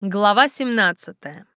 Глава 17.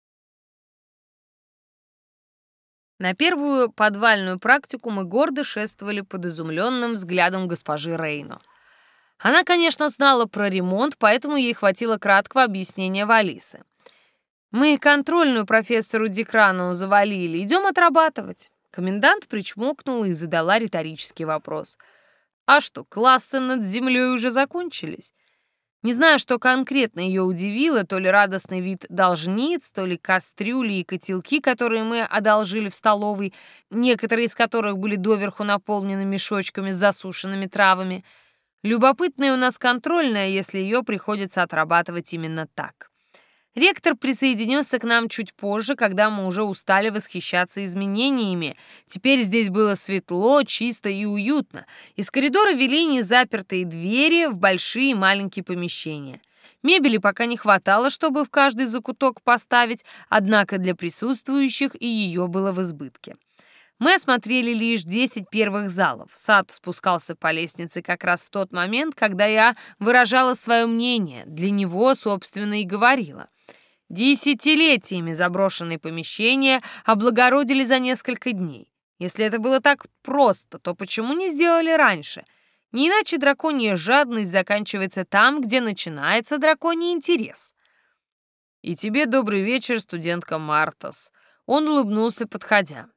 На первую подвальную практику мы гордо шествовали под изумленным взглядом госпожи Рейно. Она, конечно, знала про ремонт, поэтому ей хватило краткого объяснения Валисы. «Мы контрольную профессору Декрану завалили, идем отрабатывать». Комендант причмокнула и задала риторический вопрос. «А что, классы над землей уже закончились?» Не знаю, что конкретно ее удивило, то ли радостный вид должниц, то ли кастрюли и котелки, которые мы одолжили в столовой, некоторые из которых были доверху наполнены мешочками с засушенными травами. Любопытная у нас контрольная, если ее приходится отрабатывать именно так. Ректор присоединился к нам чуть позже, когда мы уже устали восхищаться изменениями. Теперь здесь было светло, чисто и уютно. Из коридора вели незапертые двери в большие и маленькие помещения. Мебели пока не хватало, чтобы в каждый закуток поставить, однако для присутствующих и ее было в избытке. Мы осмотрели лишь 10 первых залов. Сад спускался по лестнице как раз в тот момент, когда я выражала свое мнение, для него, собственно, и говорила. Десятилетиями заброшенные помещения облагородили за несколько дней. Если это было так просто, то почему не сделали раньше? Не иначе драконья жадность заканчивается там, где начинается драконий интерес. «И тебе добрый вечер, студентка Мартас». Он улыбнулся, подходя.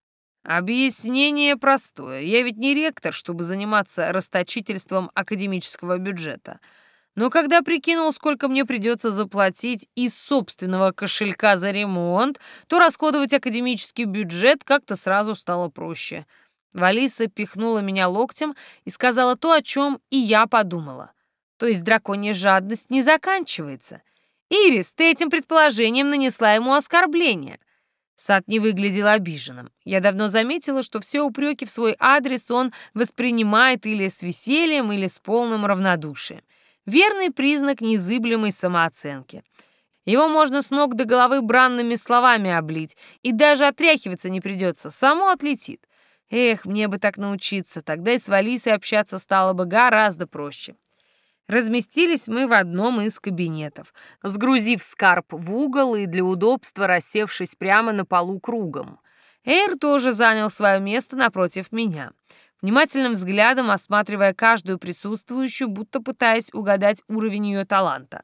«Объяснение простое. Я ведь не ректор, чтобы заниматься расточительством академического бюджета. Но когда прикинул, сколько мне придется заплатить из собственного кошелька за ремонт, то расходовать академический бюджет как-то сразу стало проще». Валиса пихнула меня локтем и сказала то, о чем и я подумала. То есть драконья жадность не заканчивается. «Ирис, ты этим предположением нанесла ему оскорбление». Сад не выглядел обиженным. Я давно заметила, что все упреки в свой адрес он воспринимает или с весельем, или с полным равнодушием. Верный признак незыблемой самооценки. Его можно с ног до головы бранными словами облить, и даже отряхиваться не придется, само отлетит. Эх, мне бы так научиться, тогда и с Валисой общаться стало бы гораздо проще. Разместились мы в одном из кабинетов, сгрузив скарб в угол и для удобства рассевшись прямо на полу кругом. Эйр тоже занял свое место напротив меня, внимательным взглядом осматривая каждую присутствующую, будто пытаясь угадать уровень ее таланта.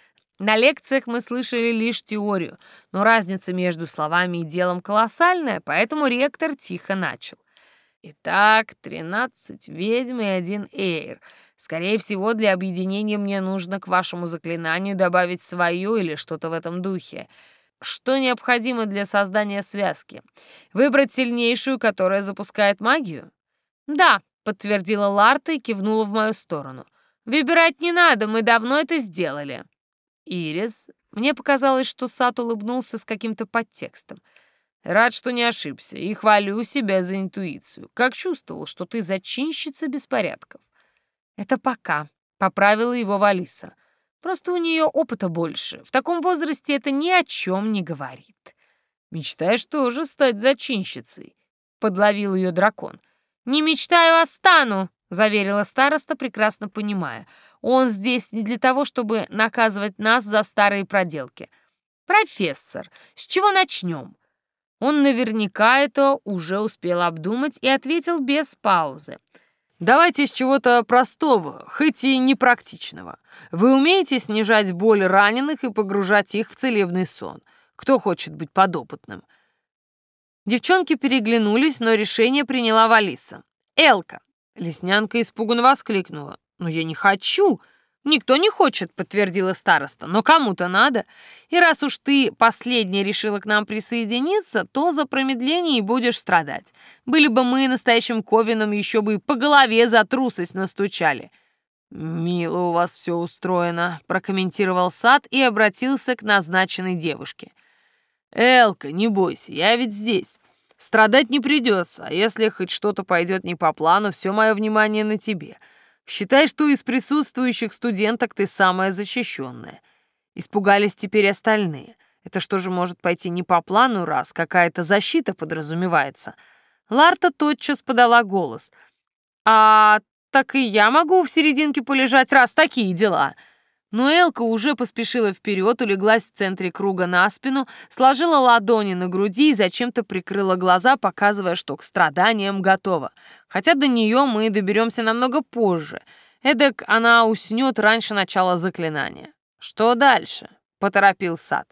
На лекциях мы слышали лишь теорию, но разница между словами и делом колоссальная, поэтому ректор тихо начал. «Итак, 13 ведьм и 1 Эйр. Скорее всего, для объединения мне нужно к вашему заклинанию добавить свое или что-то в этом духе. Что необходимо для создания связки? Выбрать сильнейшую, которая запускает магию?» «Да», — подтвердила Ларта и кивнула в мою сторону. «Выбирать не надо, мы давно это сделали». «Ирис», мне показалось, что Сад улыбнулся с каким-то подтекстом. «Рад, что не ошибся, и хвалю себя за интуицию. Как чувствовал, что ты зачинщица беспорядков». «Это пока», — поправила его Валиса. «Просто у нее опыта больше. В таком возрасте это ни о чем не говорит». «Мечтаешь тоже стать зачинщицей?» — подловил ее дракон. «Не мечтаю, а стану», — заверила староста, прекрасно понимая. «Он здесь не для того, чтобы наказывать нас за старые проделки». «Профессор, с чего начнем?» Он наверняка это уже успел обдумать и ответил без паузы. «Давайте с чего-то простого, хоть и непрактичного. Вы умеете снижать боль раненых и погружать их в целебный сон? Кто хочет быть подопытным?» Девчонки переглянулись, но решение приняла Валиса. «Элка!» — Леснянка испуганно воскликнула. «Но я не хочу!» «Никто не хочет», — подтвердила староста, «но кому-то надо. И раз уж ты последняя решила к нам присоединиться, то за промедление и будешь страдать. Были бы мы настоящим ковином, еще бы по голове за трусость настучали». «Мило у вас все устроено», — прокомментировал Сад и обратился к назначенной девушке. «Элка, не бойся, я ведь здесь. Страдать не придется, а если хоть что-то пойдет не по плану, все мое внимание на тебе. Считай, что из присутствующих студенток ты самая защищенная». Испугались теперь остальные. Это что же может пойти не по плану, раз какая-то защита подразумевается? Ларта тотчас подала голос. «А так и я могу в серединке полежать, раз такие дела». Но Элка уже поспешила вперед, улеглась в центре круга на спину, сложила ладони на груди и зачем-то прикрыла глаза, показывая, что к страданиям готова. Хотя до нее мы доберемся намного позже. Эдак она уснет раньше начала заклинания. «Что дальше?» — поторопил Сад.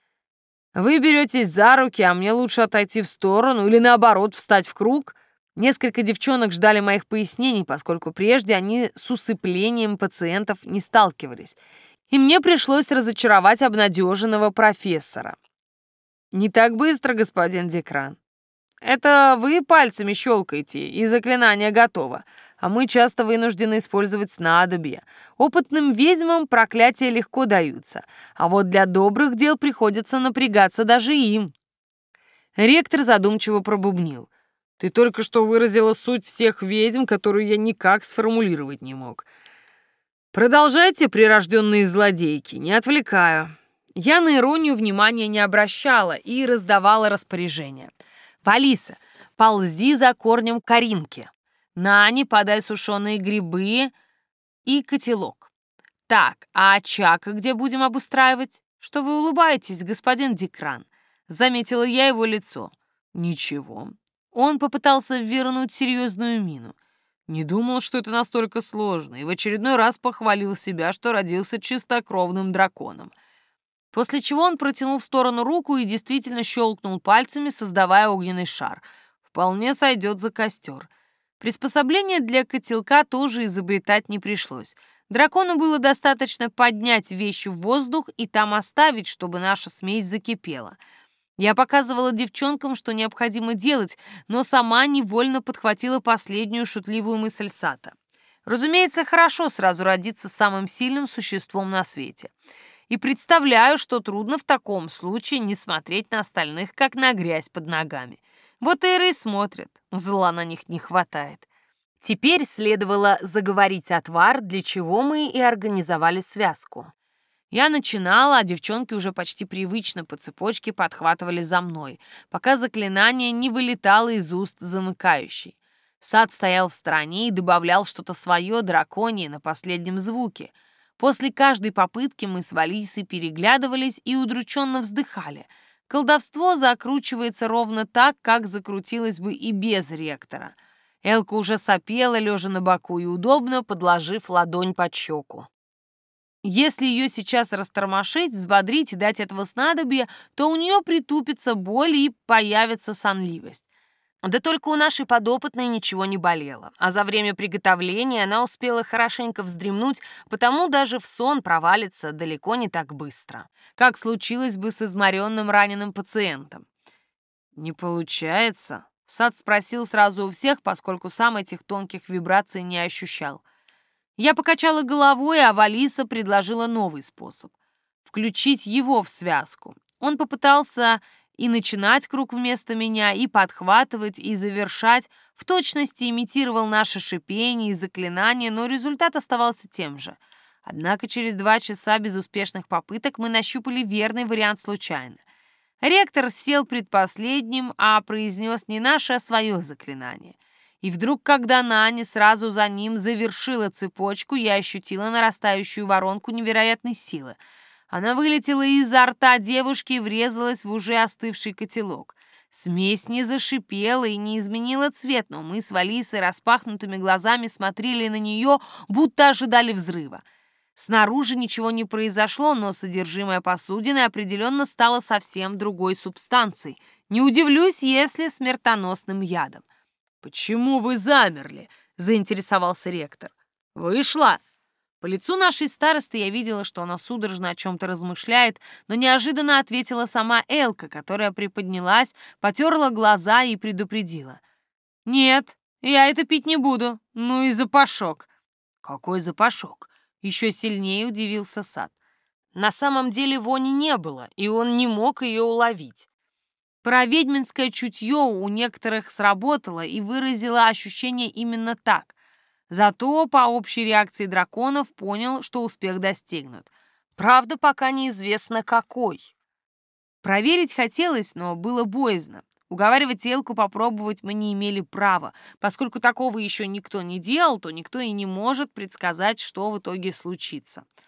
«Вы беретесь за руки, а мне лучше отойти в сторону или, наоборот, встать в круг». Несколько девчонок ждали моих пояснений, поскольку прежде они с усыплением пациентов не сталкивались, и мне пришлось разочаровать обнадеженного профессора. «Не так быстро, господин Декран. Это вы пальцами щелкаете, и заклинание готово, а мы часто вынуждены использовать снадобья. Опытным ведьмам проклятия легко даются, а вот для добрых дел приходится напрягаться даже им». Ректор задумчиво пробубнил. «Ты только что выразила суть всех ведьм, которую я никак сформулировать не мог. Продолжайте, прирожденные злодейки, не отвлекаю». Я на иронию внимания не обращала и раздавала распоряжения. «Валиса, ползи за корнем коринки. Нани, подай сушеные грибы и котелок. Так, а очаг где будем обустраивать? Что вы улыбаетесь, господин Декран?» Заметила я его лицо. «Ничего». Он попытался вернуть серьезную мину. Не думал, что это настолько сложно, и в очередной раз похвалил себя, что родился чистокровным драконом. После чего он протянул в сторону руку и действительно щелкнул пальцами, создавая огненный шар. Вполне сойдет за костер. Приспособление для котелка тоже изобретать не пришлось. Дракону было достаточно поднять вещь в воздух и там оставить, чтобы наша смесь закипела. Я показывала девчонкам, что необходимо делать, но сама невольно подхватила последнюю шутливую мысль Сата. Разумеется, хорошо сразу родиться самым сильным существом на свете. И представляю, что трудно в таком случае не смотреть на остальных, как на грязь под ногами. Вот Эйры и смотрят, зла на них не хватает. Теперь следовало заговорить отвар, для чего мы и организовали связку. Я начинала, а девчонки уже почти привычно по цепочке подхватывали за мной, пока заклинание не вылетало из уст замыкающей. Сад стоял в стороне и добавлял что-то свое драконье на последнем звуке. После каждой попытки мы с Валисой переглядывались и удрученно вздыхали. Колдовство закручивается ровно так, как закрутилось бы и без ректора. Элка уже сопела, лежа на боку и удобно подложив ладонь под щеку. Если ее сейчас растормошить, взбодрить и дать этого снадобья, то у нее притупится боль и появится сонливость. Да только у нашей подопытной ничего не болело, а за время приготовления она успела хорошенько вздремнуть, потому даже в сон провалится далеко не так быстро, как случилось бы с изморенным раненым пациентом. «Не получается?» — Сад спросил сразу у всех, поскольку сам этих тонких вибраций не ощущал. Я покачала головой, а Валиса предложила новый способ — включить его в связку. Он попытался и начинать круг вместо меня, и подхватывать, и завершать, в точности имитировал наше шипение и заклинание, но результат оставался тем же. Однако через 2 часа безуспешных попыток мы нащупали верный вариант случайно. Ректор сел предпоследним, а произнес не наше, а свое заклинание. И вдруг, когда Нани сразу за ним завершила цепочку, я ощутила нарастающую воронку невероятной силы. Она вылетела изо рта девушки и врезалась в уже остывший котелок. Смесь не зашипела и не изменила цвет, но мы с Валисой распахнутыми глазами смотрели на нее, будто ожидали взрыва. Снаружи ничего не произошло, но содержимое посудины определенно стало совсем другой субстанцией. Не удивлюсь, если смертоносным ядом. «Почему вы замерли?» — заинтересовался ректор. «Вышла?» По лицу нашей старосты я видела, что она судорожно о чем-то размышляет, но неожиданно ответила сама Элка, которая приподнялась, потерла глаза и предупредила. «Нет, я это пить не буду. Ну и запашок». «Какой запашок?» — еще сильнее удивился Сад. На самом деле вони не было, и он не мог ее уловить. Про ведьминское чутье у некоторых сработало и выразило ощущение именно так. Зато по общей реакции драконов понял, что успех достигнут. Правда, пока неизвестно какой. Проверить хотелось, но было боязно. Уговаривать Элку попробовать мы не имели права. Поскольку такого еще никто не делал, то никто и не может предсказать, что в итоге случится.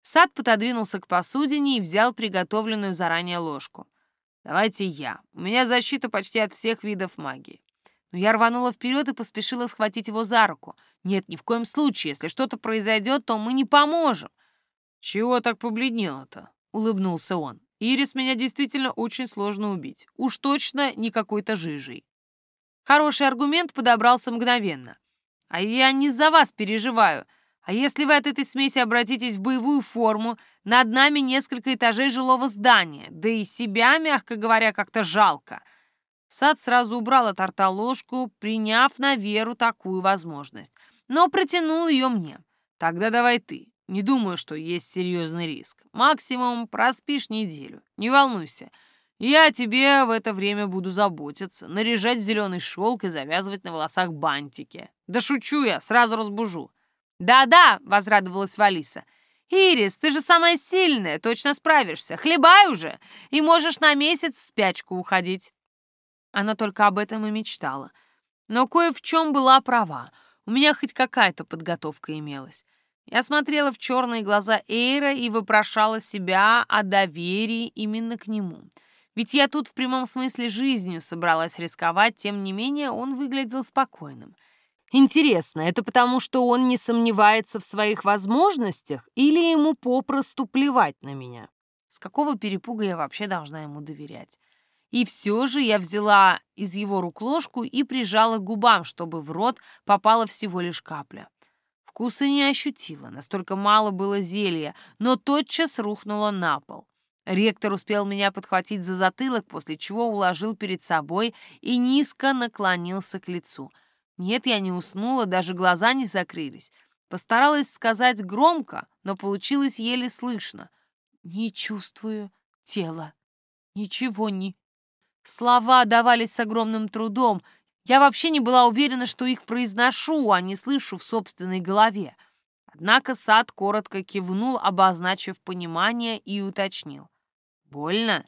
Сад пододвинулся к посудине и взял приготовленную заранее ложку. «Давайте я. У меня защита почти от всех видов магии». Но я рванула вперед и поспешила схватить его за руку. «Нет, ни в коем случае. Если что-то произойдет, то мы не поможем». «Чего так побледнела-то?» — улыбнулся он. «Ирис меня действительно очень сложно убить. Уж точно не какой-то жижей». Хороший аргумент подобрался мгновенно. «А я не за вас переживаю. А если вы от этой смеси обратитесь в боевую форму, над нами несколько этажей жилого здания, да и себя, мягко говоря, как-то жалко». Сад сразу убрал от рта ложку, приняв на веру такую возможность, но протянул ее мне. «Тогда давай ты. Не думаю, что есть серьезный риск. Максимум проспишь неделю. Не волнуйся. Я о тебе в это время буду заботиться, наряжать в зеленый шелк и завязывать на волосах бантики. Да шучу я, сразу разбужу». «Да-да», — возрадовалась Валиса. «Ирис, ты же самая сильная, точно справишься. Хлебай уже, и можешь на месяц в спячку уходить». Она только об этом и мечтала. Но кое в чем была права. У меня хоть какая-то подготовка имелась. Я смотрела в черные глаза Эйра и вопрошала себя о доверии именно к нему. Ведь я тут в прямом смысле жизнью собралась рисковать, тем не менее он выглядел спокойным. Интересно, это потому, что он не сомневается в своих возможностях или ему попросту плевать на меня? С какого перепуга я вообще должна ему доверять? И все же я взяла из его рук ложку и прижала к губам, чтобы в рот попала всего лишь капля. Вкуса не ощутила, настолько мало было зелья, но тотчас рухнула на пол. Ректор успел меня подхватить за затылок, после чего уложил перед собой и низко наклонился к лицу. Нет, я не уснула, даже глаза не закрылись. Постаралась сказать громко, но получилось еле слышно. «Не чувствую тела. Ничего не...» Слова давались с огромным трудом. Я вообще не была уверена, что их произношу, а не слышу в собственной голове. Однако Сад коротко кивнул, обозначив понимание, и уточнил. «Больно?»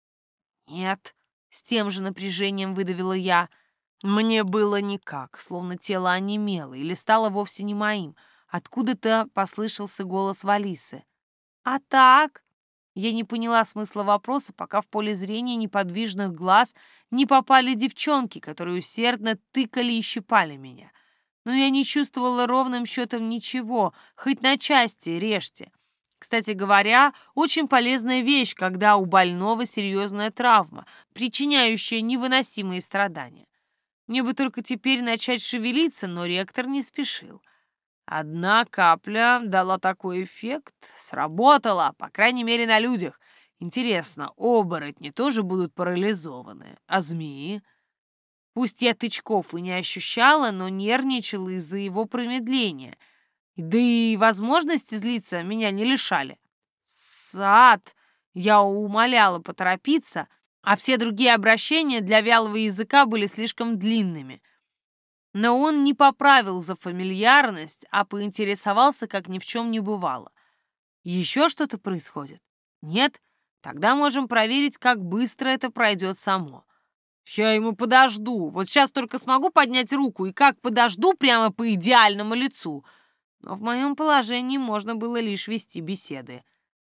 «Нет», — с тем же напряжением выдавила я. Мне было никак, словно тело онемело или стало вовсе не моим. Откуда-то послышался голос Валисы. «А так?» Я не поняла смысла вопроса, пока в поле зрения неподвижных глаз не попали девчонки, которые усердно тыкали и щипали меня. Но я не чувствовала ровным счетом ничего, хоть на части режьте. Кстати говоря, очень полезная вещь, когда у больного серьезная травма, причиняющая невыносимые страдания. Мне бы только теперь начать шевелиться, но ректор не спешил. Одна капля дала такой эффект, сработала, по крайней мере, на людях. Интересно, оборотни тоже будут парализованы, а змеи? Пусть я тычков и не ощущала, но нервничала из-за его промедления. Да и возможности злиться меня не лишали. Сад! Я умоляла поторопиться, а все другие обращения для вялого языка были слишком длинными. Но он не поправил за фамильярность, а поинтересовался, как ни в чем не бывало. Еще что-то происходит? Нет? Тогда можем проверить, как быстро это пройдет само. Я ему подожду. Вот сейчас только смогу поднять руку, и как подожду прямо по идеальному лицу. Но в моем положении можно было лишь вести беседы.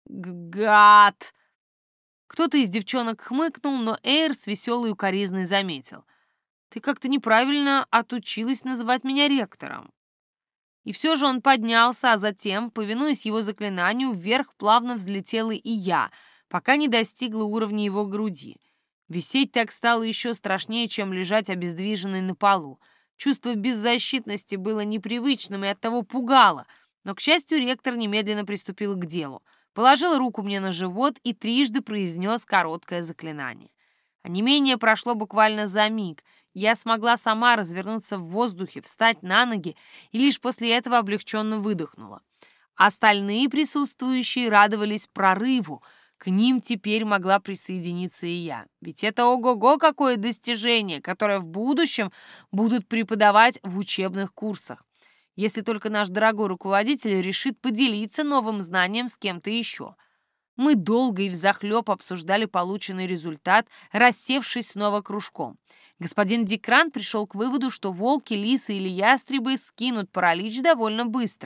Гад! Кто-то из девчонок хмыкнул, но Эйр с веселой укоризной заметил. Ты как-то неправильно отучилась называть меня ректором. И все же он поднялся, а затем, повинуясь его заклинанию, вверх плавно взлетела и я, пока не достигла уровня его груди. Висеть так стало еще страшнее, чем лежать обездвиженной на полу. Чувство беззащитности было непривычным и оттого пугало, но, к счастью, ректор немедленно приступил к делу. Положил руку мне на живот и трижды произнес короткое заклинание. Онемение прошло буквально за миг. Я смогла сама развернуться в воздухе, встать на ноги и лишь после этого облегченно выдохнула. Остальные присутствующие радовались прорыву. К ним теперь могла присоединиться и я. Ведь это ого-го какое достижение, которое в будущем будут преподавать в учебных курсах. Если только наш дорогой руководитель решит поделиться новым знанием с кем-то еще. Мы долго и взахлеб обсуждали полученный результат, рассевшись снова кружком. Господин Дикран пришел к выводу, что волки, лисы или ястребы скинут паралич довольно быстро.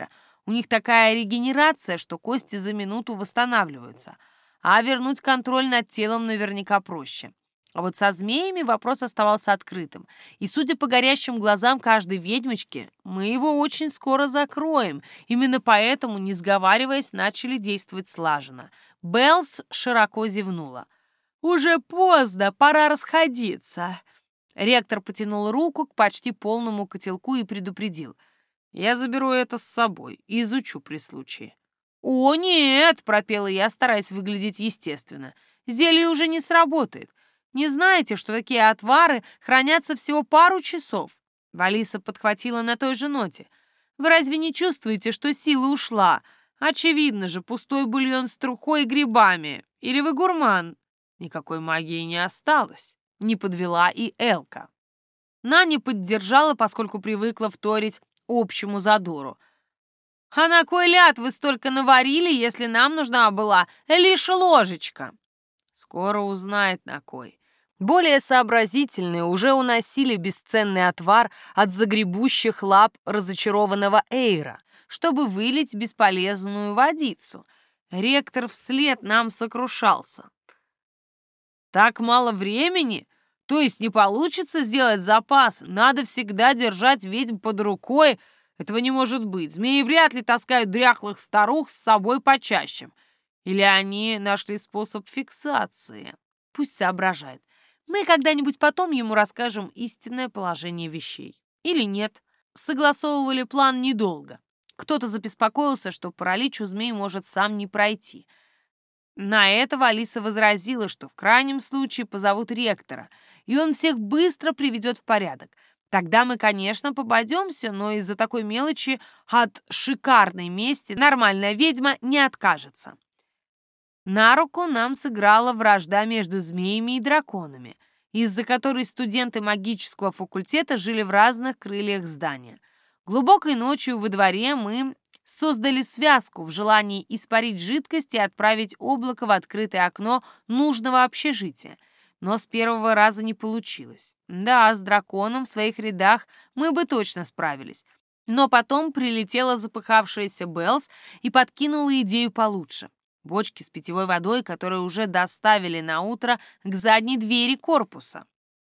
У них такая регенерация, что кости за минуту восстанавливаются, а вернуть контроль над телом наверняка проще. А вот со змеями вопрос оставался открытым, и, судя по горящим глазам каждой ведьмочки, мы его очень скоро закроем. Именно поэтому, не сговариваясь, начали действовать слаженно. Беллс широко зевнула. «Уже поздно, пора расходиться». Ректор потянул руку к почти полному котелку и предупредил. «Я заберу это с собой и изучу при случае». «О, нет!» — пропела я, стараясь выглядеть естественно. «Зелье уже не сработает. Не знаете, что такие отвары хранятся всего пару часов?» Валиса подхватила на той же ноте. «Вы разве не чувствуете, что сила ушла? Очевидно же, пустой бульон с трухой и грибами. Или вы гурман?» Никакой магии не осталось. Не подвела и Элка. Наня поддержала, поскольку привыкла вторить общему задору. «А на кой ляд вы столько наварили, если нам нужна была лишь ложечка?» «Скоро узнает, на кой». Более сообразительные уже уносили бесценный отвар от загребущих лап разочарованного Эйра, чтобы вылить бесполезную водицу. Ректор вслед нам сокрушался. «Так мало времени? То есть не получится сделать запас? Надо всегда держать ведьм под рукой? Этого не может быть. Змеи вряд ли таскают дряхлых старух с собой почаще. Или они нашли способ фиксации? Пусть соображает. Мы когда-нибудь потом ему расскажем истинное положение вещей. Или нет. Согласовывали план недолго. Кто-то забеспокоился, что паралич у змей может сам не пройти. На это Алиса возразила, что в крайнем случае позовут ректора, и он всех быстро приведет в порядок. Тогда мы, конечно, попадемся, но из-за такой мелочи от шикарной мести нормальная ведьма не откажется. На руку нам сыграла вражда между змеями и драконами, из-за которой студенты магического факультета жили в разных крыльях здания. Глубокой ночью во дворе мы создали связку в желании испарить жидкость и отправить облако в открытое окно нужного общежития. Но с первого раза не получилось. Да, с драконом в своих рядах мы бы точно справились. Но потом прилетела запыхавшаяся Беллс и подкинула идею получше. Бочки с питьевой водой, которые уже доставили на утро к задней двери корпуса.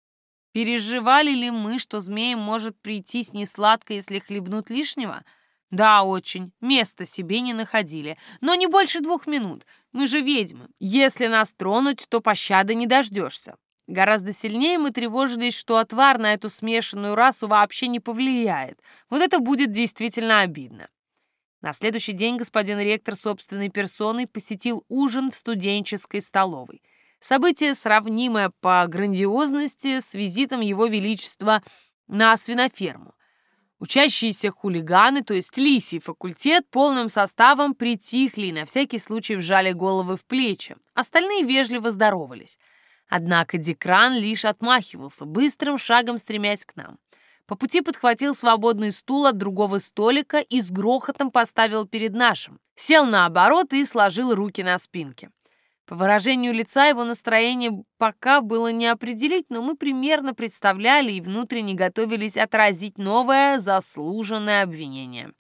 Переживали ли мы, что змеям может прийтись несладко, если хлебнут лишнего? Да, очень. Места себе не находили. Но не больше 2 минут. Мы же ведьмы. Если нас тронуть, то пощады не дождешься. Гораздо сильнее мы тревожились, что отвар на эту смешанную расу вообще не повлияет. Вот это будет действительно обидно. На следующий день господин ректор собственной персоной посетил ужин в студенческой столовой. Событие, сравнимое по грандиозности с визитом Его Величества на свиноферму. Учащиеся хулиганы, то есть лисий факультет, полным составом притихли и на всякий случай вжали головы в плечи. Остальные вежливо здоровались. Однако Декран лишь отмахивался, быстрым шагом стремясь к нам. По пути подхватил свободный стул от другого столика и с грохотом поставил перед нашим. Сел наоборот и сложил руки на спинке. По выражению лица его настроение пока было не определить, но мы примерно представляли и внутренне готовились отразить новое заслуженное обвинение.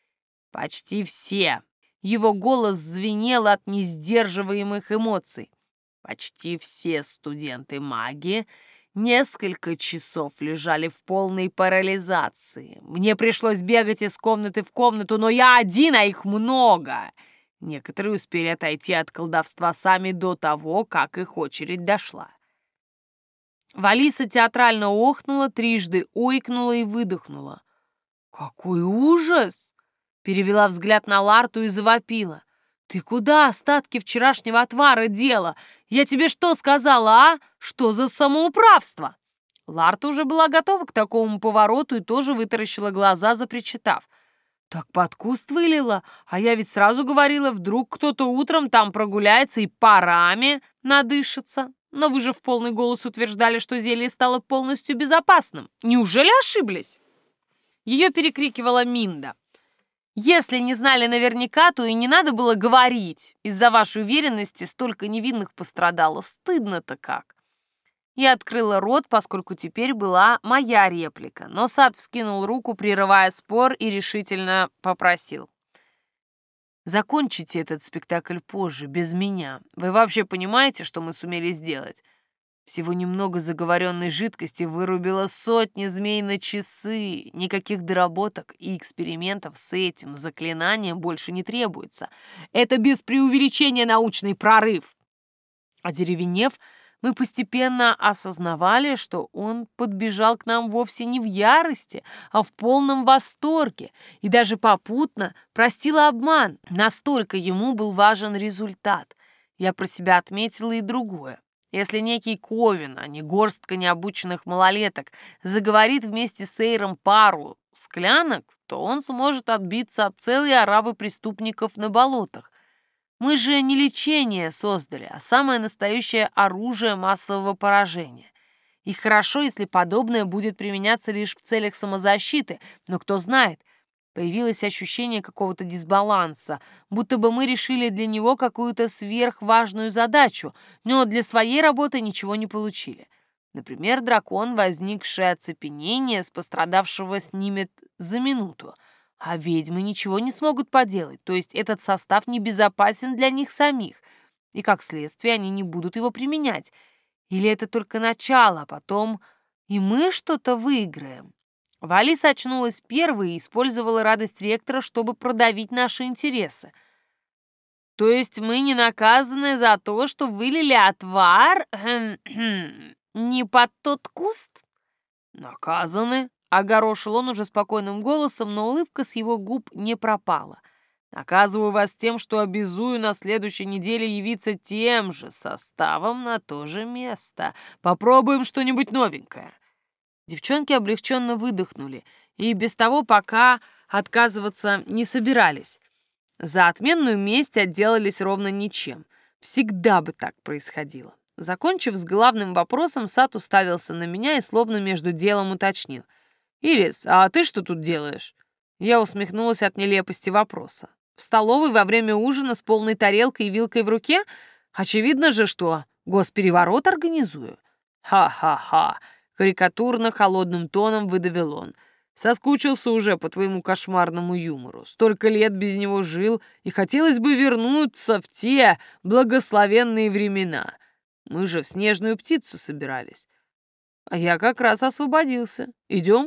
Почти все. Его голос звенел от несдерживаемых эмоций. Почти все студенты-маги несколько часов лежали в полной парализации. Мне пришлось бегать из комнаты в комнату, но я один, а их много. Некоторые успели отойти от колдовства сами до того, как их очередь дошла. Валиса театрально охнула, трижды ойкнула и выдохнула. «Какой ужас!» Перевела взгляд на Ларту и завопила. «Ты куда остатки вчерашнего отвара дела? Я тебе что сказала, а? Что за самоуправство?» Ларта уже была готова к такому повороту и тоже вытаращила глаза, запричитав. «Так под куст вылила, а я ведь сразу говорила, вдруг кто-то утром там прогуляется и парами надышится. Но вы же в полный голос утверждали, что зелье стало полностью безопасным. Неужели ошиблись?» Ее перекрикивала Минда. «Если не знали наверняка, то и не надо было говорить. Из-за вашей уверенности столько невинных пострадало. Стыдно-то как». Я открыла рот, поскольку теперь была моя реплика, но Сад вскинул руку, прерывая спор, и решительно попросил. Закончите этот спектакль позже, без меня. Вы вообще понимаете, что мы сумели сделать? Всего немного заговоренной жидкости вырубило сотни змей на часы. Никаких доработок и экспериментов с этим заклинанием больше не требуется. Это без преувеличения научный прорыв. Одеревенев, мы постепенно осознавали, что он подбежал к нам вовсе не в ярости, а в полном восторге и даже попутно простил обман. Настолько ему был важен результат. Я про себя отметила и другое. Если некий Ковен, а не горстка необученных малолеток, заговорит вместе с Эйром пару склянок, то он сможет отбиться от целой оравы преступников на болотах. Мы же не лечение создали, а самое настоящее оружие массового поражения. И хорошо, если подобное будет применяться лишь в целях самозащиты, но кто знает, появилось ощущение какого-то дисбаланса, будто бы мы решили для него какую-то сверхважную задачу, но для своей работы ничего не получили. Например, дракон, возникшее оцепенение с пострадавшего, снимет за минуту, а ведьмы ничего не смогут поделать, то есть этот состав небезопасен для них самих, и как следствие они не будут его применять. Или это только начало, а потом и мы что-то выиграем. Валиса очнулась первой и использовала радость ректора, чтобы продавить наши интересы. То есть мы не наказаны за то, что вылили отвар не под тот куст? Наказаны, огорошил он уже спокойным голосом, но улыбка с его губ не пропала. Наказываю вас тем, что обязую на следующей неделе явиться тем же составом на то же место. Попробуем что-нибудь новенькое. Девчонки облегченно выдохнули и без того пока отказываться не собирались. За отменную месть отделались ровно ничем. Всегда бы так происходило. Закончив с главным вопросом, Сат уставился на меня и словно между делом уточнил. «Ирис, а ты что тут делаешь?» Я усмехнулась от нелепости вопроса. «В столовой во время ужина с полной тарелкой и вилкой в руке? Очевидно же, что госпереворот организую». «Ха-ха-ха!» Карикатурно холодным тоном выдавил он. Соскучился уже по твоему кошмарному юмору. Столько лет без него жил, и хотелось бы вернуться в те благословенные времена. Мы же в снежную птицу собирались. А я как раз освободился. Идем?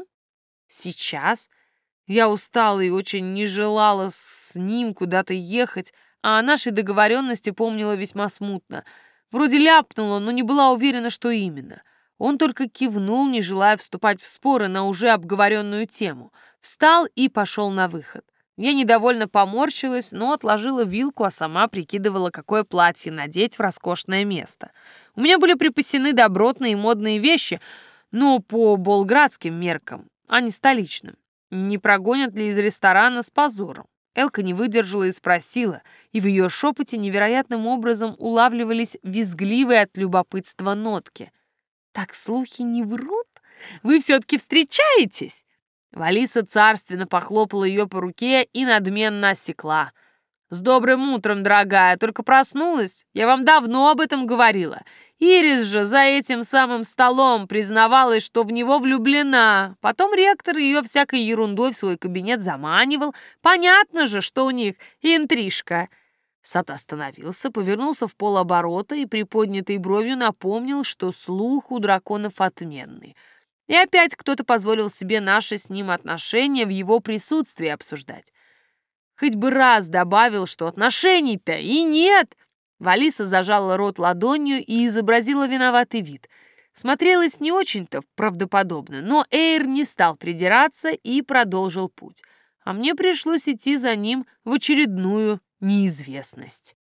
Сейчас? Я устала и очень не желала с ним куда-то ехать, а о нашей договоренности помнила весьма смутно. Вроде ляпнула, но не была уверена, что именно. Он только кивнул, не желая вступать в споры на уже обговоренную тему. Встал и пошел на выход. Я недовольно поморщилась, но отложила вилку, а сама прикидывала, какое платье надеть в роскошное место. У меня были припасены добротные и модные вещи, но по болградским меркам, а не столичным. Не прогонят ли из ресторана с позором? Элка не выдержала и спросила, и в ее шепоте невероятным образом улавливались визгливые от любопытства нотки. «Так слухи не врут? Вы все-таки встречаетесь?» Валиса царственно похлопала ее по руке и надменно осекла. «С добрым утром, дорогая, только проснулась? Я вам давно об этом говорила. Ирис же за этим самым столом признавалась, что в него влюблена. Потом ректор ее всякой ерундой в свой кабинет заманивал. Понятно же, что у них интрижка». Сат остановился, повернулся в полоборота и приподнятой бровью напомнил, что слух у драконов отменный. И опять кто-то позволил себе наши с ним отношения в его присутствии обсуждать. Хоть бы раз добавил, что отношений-то и нет. Валиса зажала рот ладонью и изобразила виноватый вид. Смотрелось не очень-то правдоподобно, но Эйр не стал придираться и продолжил путь. А мне пришлось идти за ним в очередную неизвестность.